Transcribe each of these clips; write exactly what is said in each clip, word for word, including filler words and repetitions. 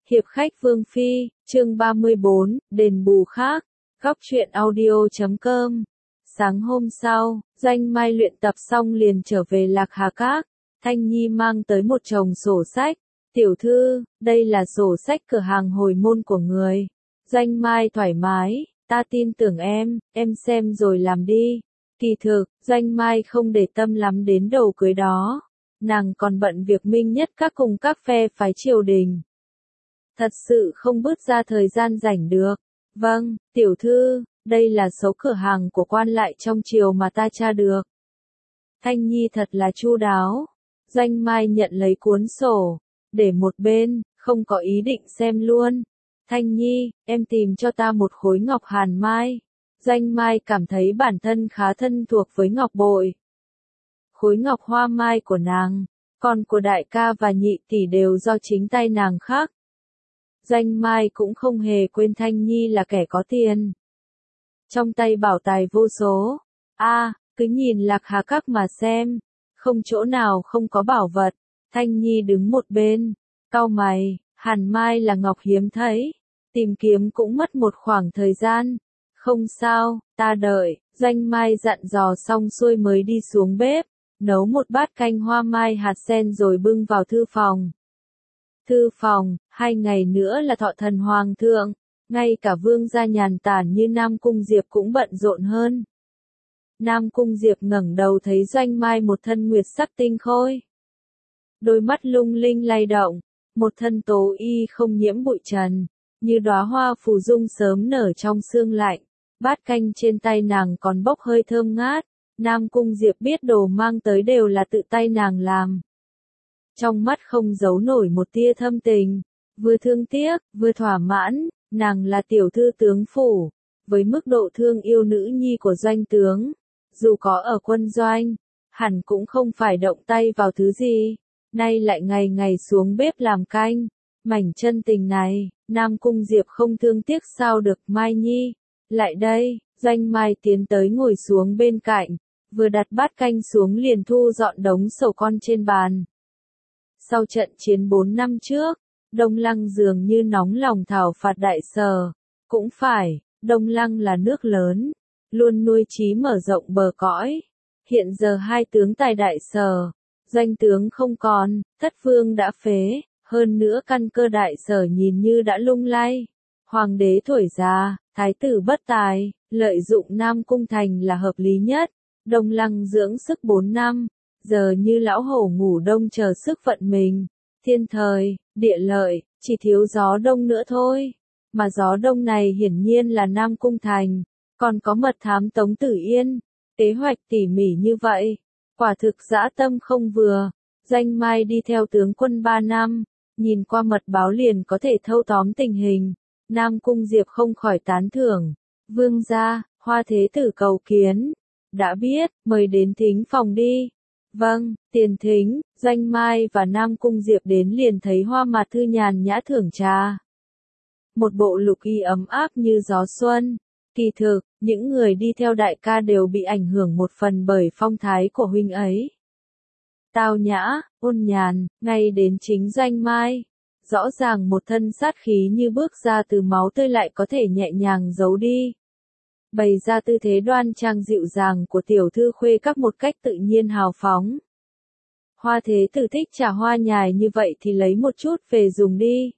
Hiệp khách Vương Phi, chương ba mươi bốn, đền bù khác, góc truyện audio chấm com. Sáng hôm sau, Doanh Mai luyện tập xong liền trở về Lạc Hà Các. Thanh Nhi mang tới một chồng sổ sách. Tiểu thư, đây là sổ sách cửa hàng hồi môn của người. Doanh Mai thoải mái, ta tin tưởng em, em xem rồi làm đi. Kỳ thực, Doanh Mai không để tâm lắm đến đầu cưới đó. Nàng còn bận việc minh nhất các cùng các phe phái triều đình. Thật sự không bứt ra thời gian rảnh được. Vâng, tiểu thư, đây là số cửa hàng của quan lại trong triều mà ta tra được. Thanh Nhi thật là chu đáo. Doanh Mai nhận lấy cuốn sổ, để một bên, không có ý định xem luôn. Thanh Nhi, em tìm cho ta một khối ngọc hàn mai. Doanh Mai cảm thấy bản thân khá thân thuộc với ngọc bội. Khối ngọc hoa mai của nàng, còn của đại ca và nhị tỷ đều do chính tay nàng khắc. Doanh Mai cũng không hề quên Thanh Nhi là kẻ có tiền. Trong tay bảo tài vô số. A, à, cứ nhìn Lạc Hà Các mà xem. Không chỗ nào không có bảo vật. Thanh Nhi đứng một bên. Cau mày, hàn mai là ngọc hiếm thấy. Tìm kiếm cũng mất một khoảng thời gian. Không sao, ta đợi. Doanh Mai dặn dò xong xuôi mới đi xuống bếp. Nấu một bát canh hoa mai hạt sen rồi bưng vào thư phòng. Thư phòng, hai ngày nữa là thọ thần hoàng thượng, ngay cả vương gia nhàn tản như Nam Cung Diệp cũng bận rộn hơn. Nam Cung Diệp ngẩng đầu thấy Doanh Mai một thân nguyệt sắc tinh khôi. Đôi mắt lung linh lay động, một thân tố y không nhiễm bụi trần, như đóa hoa phù dung sớm nở trong sương lạnh. Bát canh trên tay nàng còn bốc hơi thơm ngát, Nam Cung Diệp biết đồ mang tới đều là tự tay nàng làm. Trong mắt không giấu nổi một tia thâm tình, vừa thương tiếc, vừa thỏa mãn, nàng là tiểu thư tướng phủ, với mức độ thương yêu nữ nhi của doanh tướng, dù có ở quân doanh, hẳn cũng không phải động tay vào thứ gì, nay lại ngày ngày xuống bếp làm canh, mảnh chân tình này, Nam Cung Diệp không thương tiếc sao được. Mai Nhi, lại đây. Doanh Mai tiến tới ngồi xuống bên cạnh, vừa đặt bát canh xuống liền thu dọn đống sổ con trên bàn. Sau trận chiến bốn năm trước, Đông Lăng dường như nóng lòng thảo phạt Đại Sở. Cũng phải, Đông Lăng là nước lớn, luôn nuôi chí mở rộng bờ cõi. Hiện giờ hai tướng tài Đại Sở, doanh tướng không còn, thất vương đã phế, hơn nữa căn cơ Đại Sở nhìn như đã lung lay. Hoàng đế tuổi già, thái tử bất tài, lợi dụng Nam Cung Thành là hợp lý nhất. Đông Lăng dưỡng sức bốn năm. Giờ như lão hổ ngủ đông chờ sức vận mình, thiên thời, địa lợi, chỉ thiếu gió đông nữa thôi. Mà gió đông này hiển nhiên là Nam Cung Thành, còn có mật thám Tống Tử Yên, kế hoạch tỉ mỉ như vậy, quả thực dã tâm không vừa. Doanh Mai đi theo tướng quân ba năm, nhìn qua mật báo liền có thể thâu tóm tình hình, Nam Cung Diệp không khỏi tán thưởng. Vương gia, Hoa Thế Tử cầu kiến. Đã biết, mời đến thính phòng đi. Vâng, tiền thính. Doanh Mai và Nam Cung Diệp đến liền thấy Hoa Mạt Thư nhàn nhã thưởng trà. Một bộ lục y ấm áp như gió xuân. Kỳ thực, những người đi theo đại ca đều bị ảnh hưởng một phần bởi phong thái của huynh ấy. Tao nhã, ôn nhàn, ngay đến chính Doanh Mai. Rõ ràng một thân sát khí như bước ra từ máu tươi lại có thể nhẹ nhàng giấu đi. Bày ra tư thế đoan trang dịu dàng của tiểu thư khuê các một cách tự nhiên hào phóng. Hoa Thế Tử thích trà hoa nhài như vậy thì lấy một chút về dùng đi.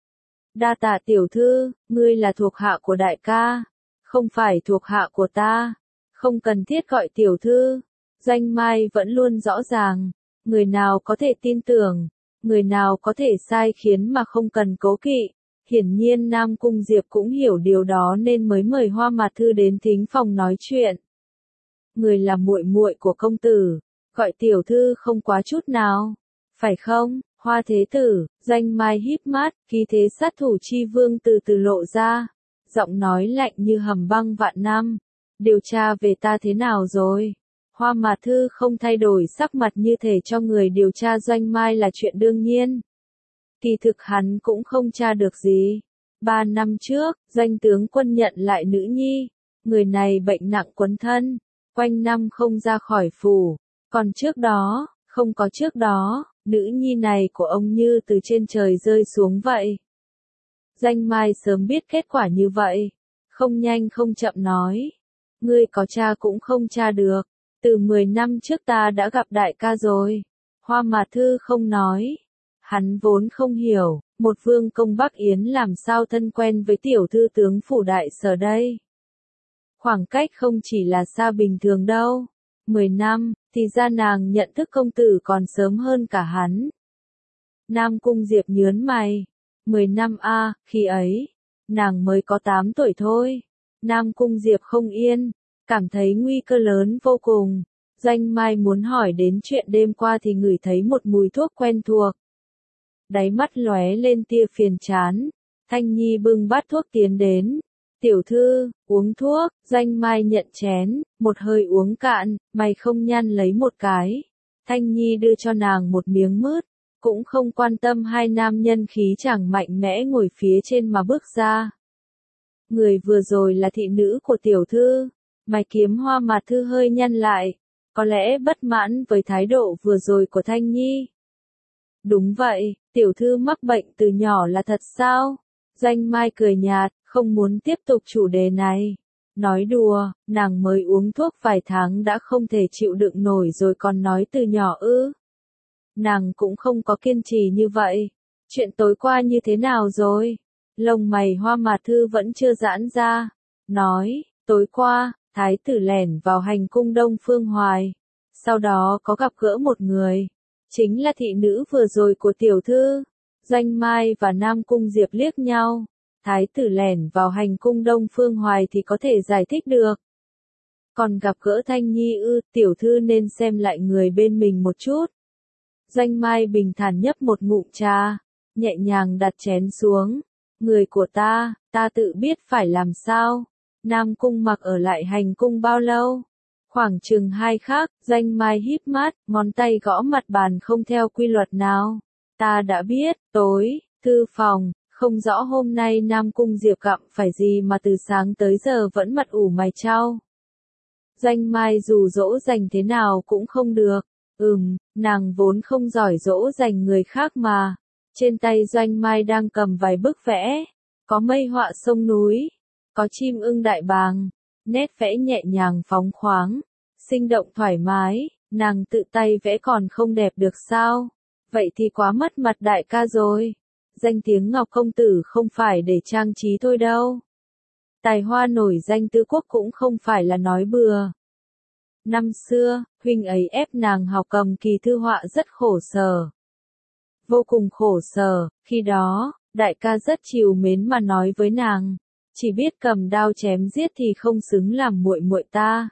Đa tạ tiểu thư, ngươi là thuộc hạ của đại ca, không phải thuộc hạ của ta, không cần thiết gọi tiểu thư. Doanh Mai vẫn luôn rõ ràng, người nào có thể tin tưởng, người nào có thể sai khiến mà không cần cố kỵ. Hiển nhiên Nam Cung Diệp cũng hiểu điều đó nên mới mời Hoa Mạt Thư đến thính phòng nói chuyện. Người là muội muội của công tử, gọi tiểu thư không quá chút nào, phải không? Hoa Thế Tử, Doanh Mai híp mắt, khí thế sát thủ chi vương từ từ lộ ra, giọng nói lạnh như hầm băng vạn năm. Điều tra về ta thế nào rồi? Hoa Mạt Thư không thay đổi sắc mặt như thể cho người điều tra Doanh Mai là chuyện đương nhiên. Kỳ thực hắn cũng không tra được gì. Ba năm trước, doanh tướng quân nhận lại nữ nhi. Người này bệnh nặng quấn thân, quanh năm không ra khỏi phủ. Còn trước đó, không có trước đó, nữ nhi này của ông như từ trên trời rơi xuống vậy. Danh Mai sớm biết kết quả như vậy, không nhanh không chậm nói. Ngươi có tra cũng không tra được, từ mười năm trước ta đã gặp đại ca rồi. Hoa Mạt Thư không nói. Hắn vốn không hiểu, một vương công Bắc Yến làm sao thân quen với tiểu thư tướng phủ đại sở đây. Khoảng cách không chỉ là xa bình thường đâu. Mười năm, thì ra nàng nhận thức công tử còn sớm hơn cả hắn. Nam Cung Diệp nhớn mày. Mười năm a, khi ấy, nàng mới có tám tuổi thôi. Nam Cung Diệp không yên, cảm thấy nguy cơ lớn vô cùng. Doanh Mai muốn hỏi đến chuyện đêm qua thì ngửi thấy một mùi thuốc quen thuộc. Đáy mắt lóe lên tia phiền chán. Thanh Nhi bưng bát thuốc tiến đến. Tiểu thư, uống thuốc. Doanh Mai nhận chén, một hơi uống cạn, mày không nhăn lấy một cái. Thanh Nhi đưa cho nàng một miếng mứt, cũng không quan tâm hai nam nhân khí chàng mạnh mẽ ngồi phía trên mà bước ra. Người vừa rồi là thị nữ của tiểu thư. Mày kiếm Hoa Mạt Thư hơi nhăn lại, có lẽ bất mãn với thái độ vừa rồi của Thanh Nhi. Đúng vậy, tiểu thư mắc bệnh từ nhỏ là thật sao? Doanh Mai cười nhạt, không muốn tiếp tục chủ đề này. Nói đùa, nàng mới uống thuốc vài tháng đã không thể chịu đựng nổi rồi còn nói từ nhỏ ư. Nàng cũng không có kiên trì như vậy. Chuyện tối qua như thế nào rồi? Lông mày Hoa Mạt Thư vẫn chưa giãn ra. Nói, tối qua, thái tử lẻn vào hành cung Đông Phương Hoài. Sau đó có gặp gỡ một người. Chính là thị nữ vừa rồi của tiểu thư. Doanh Mai và Nam Cung Diệp liếc nhau. Thái tử lẻn vào hành cung Đông Phương Hoài thì có thể giải thích được. Còn gặp gỡ Thanh Nhi ư, tiểu thư nên xem lại người bên mình một chút. Doanh Mai bình thản nhấp một ngụm trà, nhẹ nhàng đặt chén xuống. Người của ta, ta tự biết phải làm sao. Nam Cung Mặc ở lại hành cung bao lâu? Khoảng chừng hai khắc, Doanh Mai híp mắt, ngón tay gõ mặt bàn không theo quy luật nào. Ta đã biết, tối, thư phòng, không rõ hôm nay Nam Cung Diệp gặp phải gì mà từ sáng tới giờ vẫn mặt ủ mày chau. Doanh Mai dù dỗ dành thế nào cũng không được. Ừm, nàng vốn không giỏi dỗ dành người khác mà. Trên tay Doanh Mai đang cầm vài bức vẽ. Có mây họa sông núi, có chim ưng đại bàng. Nét vẽ nhẹ nhàng phóng khoáng, sinh động thoải mái. Nàng tự tay vẽ còn không đẹp được sao? Vậy thì quá mất mặt đại ca rồi. Danh tiếng Ngọc công tử không phải để trang trí thôi đâu. Tài hoa nổi danh tứ quốc cũng không phải là nói bừa. Năm xưa, huynh ấy ép nàng học cầm kỳ thư họa rất khổ sở. Vô cùng khổ sở, khi đó, đại ca rất trìu mến mà nói với nàng. Chỉ biết cầm đao chém giết thì không xứng làm muội muội ta.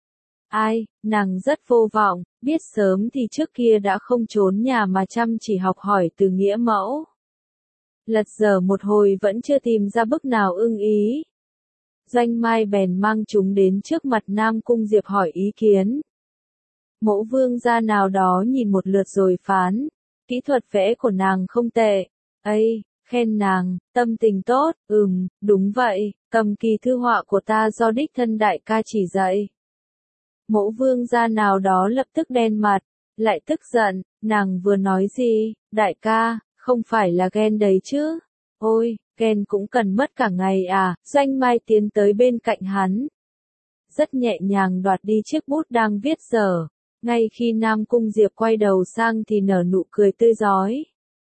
Ai, nàng rất vô vọng, biết sớm thì trước kia đã không trốn nhà mà chăm chỉ học hỏi từ nghĩa mẫu. Lật dở một hồi vẫn chưa tìm ra bức nào ưng ý. Doanh Mai bèn mang chúng đến trước mặt Nam Cung Diệp hỏi ý kiến. Mẫu vương gia nào đó nhìn một lượt rồi phán, kỹ thuật vẽ của nàng không tệ. Ây, khen nàng, tâm tình tốt, ừm, đúng vậy, cầm kỳ thư họa của ta do đích thân đại ca chỉ dạy. Mẫu vương gia nào đó lập tức đen mặt, lại tức giận, nàng vừa nói gì, đại ca, không phải là ghen đấy chứ. Ôi, ghen cũng cần mất cả ngày à, Doanh Mai tiến tới bên cạnh hắn. Rất nhẹ nhàng đoạt đi chiếc bút đang viết dở. Ngay khi Nam Cung Diệp quay đầu sang thì nở nụ cười tươi rói.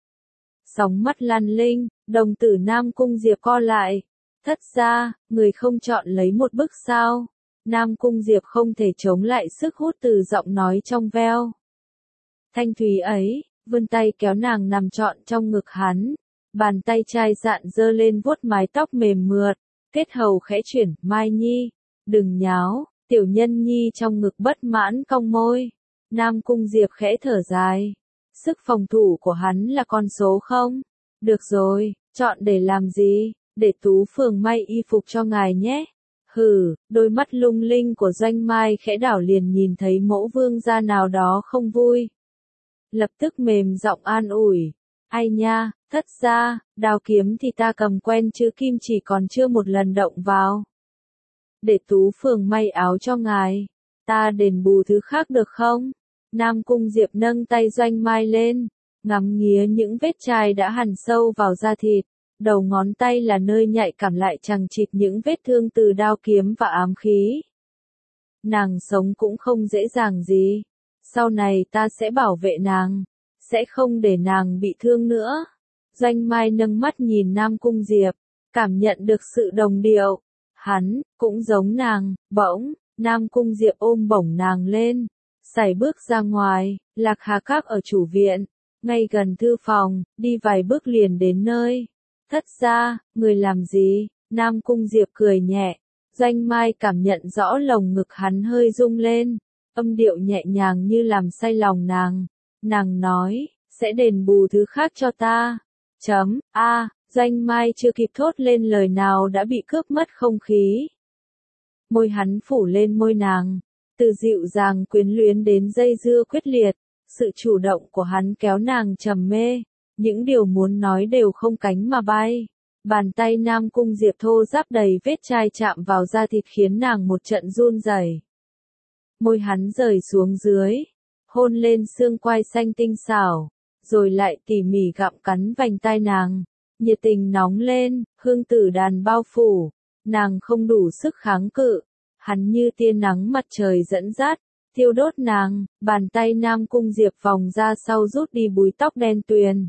Sóng mắt lăn linh, đồng tử Nam Cung Diệp co lại. Thất ra, người không chọn lấy một bức sao. Nam Cung Diệp không thể chống lại sức hút từ giọng nói trong veo. Thanh thúy ấy, vươn tay kéo nàng nằm trọn trong ngực hắn. Bàn tay chai dạn giơ lên vuốt mái tóc mềm mượt. Kết hầu khẽ chuyển, Mai Nhi, đừng nháo. Tiểu Nhân Nhi trong ngực bất mãn cong môi. Nam Cung Diệp khẽ thở dài. Sức phòng thủ của hắn là con số không? Được rồi, chọn để làm gì? Để Tú Phường may y phục cho ngài nhé. Hừ, đôi mắt lung linh của Doanh Mai khẽ đảo liền nhìn thấy mẫu vương gia nào đó không vui. Lập tức mềm giọng an ủi. Ai nha, thất gia, đao kiếm thì ta cầm quen chứ kim chỉ còn chưa một lần động vào. Để Tú Phường may áo cho ngài. Ta đền bù thứ khác được không? Nam Cung Diệp nâng tay Doanh Mai lên, ngắm nghía những vết chai đã hằn sâu vào da thịt. đầu ngón tay là nơi nhạy cảm lại chằng chịt những vết thương từ đao kiếm và ám khí. Nàng sống cũng không dễ dàng gì. Sau này ta sẽ bảo vệ nàng, sẽ không để nàng bị thương nữa. Doanh Mai nâng mắt nhìn Nam Cung Diệp, cảm nhận được sự đồng điệu. Hắn, cũng giống nàng, bỗng, Nam Cung Diệp ôm bổng nàng lên, sải bước ra ngoài, Lạc Hà Các ở chủ viện, ngay gần thư phòng, đi vài bước liền đến nơi. Thất gia, người làm gì? Nam Cung Diệp cười nhẹ, Doanh Mai cảm nhận rõ lồng ngực hắn hơi rung lên, âm điệu nhẹ nhàng như làm say lòng nàng. Nàng nói, sẽ đền bù thứ khác cho ta. Chấm, a, Doanh Mai chưa kịp thốt lên lời nào đã bị cướp mất không khí. Môi hắn phủ lên môi nàng, từ dịu dàng quyến luyến đến dây dưa quyết liệt, sự chủ động của hắn kéo nàng trầm mê, những điều muốn nói đều không cánh mà bay. Bàn tay Nam Cung Diệp thô ráp đầy vết chai chạm vào da thịt khiến nàng một trận run rẩy. Môi hắn rời xuống dưới, hôn lên xương quai xanh tinh xảo, rồi lại tỉ mỉ gặm cắn vành tai nàng, nhiệt tình nóng lên, hương tử đàn bao phủ, nàng không đủ sức kháng cự, hắn như tia nắng mặt trời dẫn dắt, thiêu đốt nàng, bàn tay Nam Cung Diệp vòng ra sau rút đi búi tóc đen tuyền.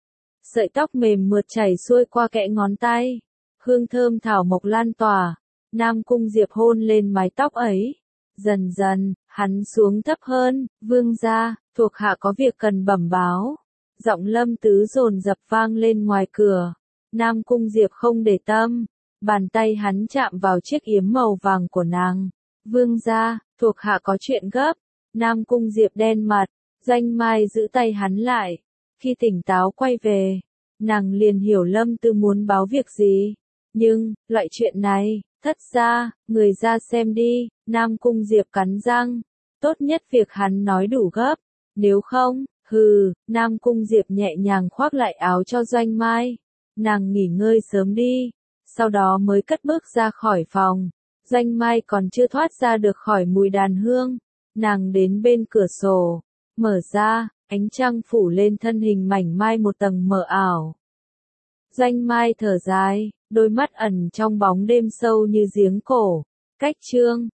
Sợi tóc mềm mượt chảy xuôi qua kẽ ngón tay, hương thơm thảo mộc lan tỏa, Nam Cung Diệp hôn lên mái tóc ấy. Dần dần, hắn xuống thấp hơn, vương gia, thuộc hạ có việc cần bẩm báo. Giọng Lâm Tứ dồn dập vang lên ngoài cửa. Nam Cung Diệp không để tâm, bàn tay hắn chạm vào chiếc yếm màu vàng của nàng. Vương gia, thuộc hạ có chuyện gấp. Nam Cung Diệp đen mặt, Doanh Mai giữ tay hắn lại. Khi tỉnh táo quay về, nàng liền hiểu Lâm Tư muốn báo việc gì. Nhưng, loại chuyện này, thất gia, người ra xem đi. Nam Cung Diệp cắn răng, tốt nhất việc hắn nói đủ gấp, nếu không, hừ, Nam Cung Diệp nhẹ nhàng khoác lại áo cho Doanh Mai, nàng nghỉ ngơi sớm đi, sau đó mới cất bước ra khỏi phòng. Doanh Mai còn chưa thoát ra được khỏi mùi đàn hương, nàng đến bên cửa sổ, mở ra, ánh trăng phủ lên thân hình mảnh mai một tầng mờ ảo. Doanh Mai thở dài, đôi mắt ẩn trong bóng đêm sâu như giếng cổ. Cách chương